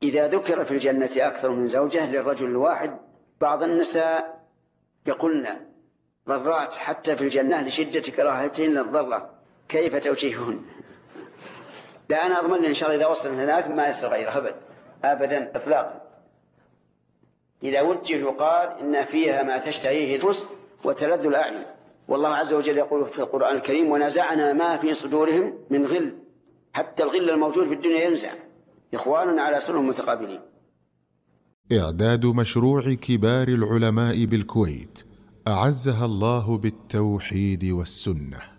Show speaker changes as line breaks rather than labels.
إذا ذكر في الجنة أكثر من زوجة للرجل الواحد، بعض النساء يقولن ضرات حتى في الجنة لشدة كراهتهن للضرة، كيف توجيههن؟ لا، أنا أضمن إن شاء الله إذا وصل هناك ما يصير غيره أبدا إطلاقا. إذا وجه يقال إن فيها ما تشتهيه الأنفس وتلذ الأعين. والله عز وجل يقول في القرآن الكريم: ونزعنا ما في صدورهم من غل. حتى الغل الموجود في الدنيا ينزع. إخواننا على سرر متقابلين.
إعداد مشروع كبار العلماء بالكويت أعزها الله بالتوحيد والسنة.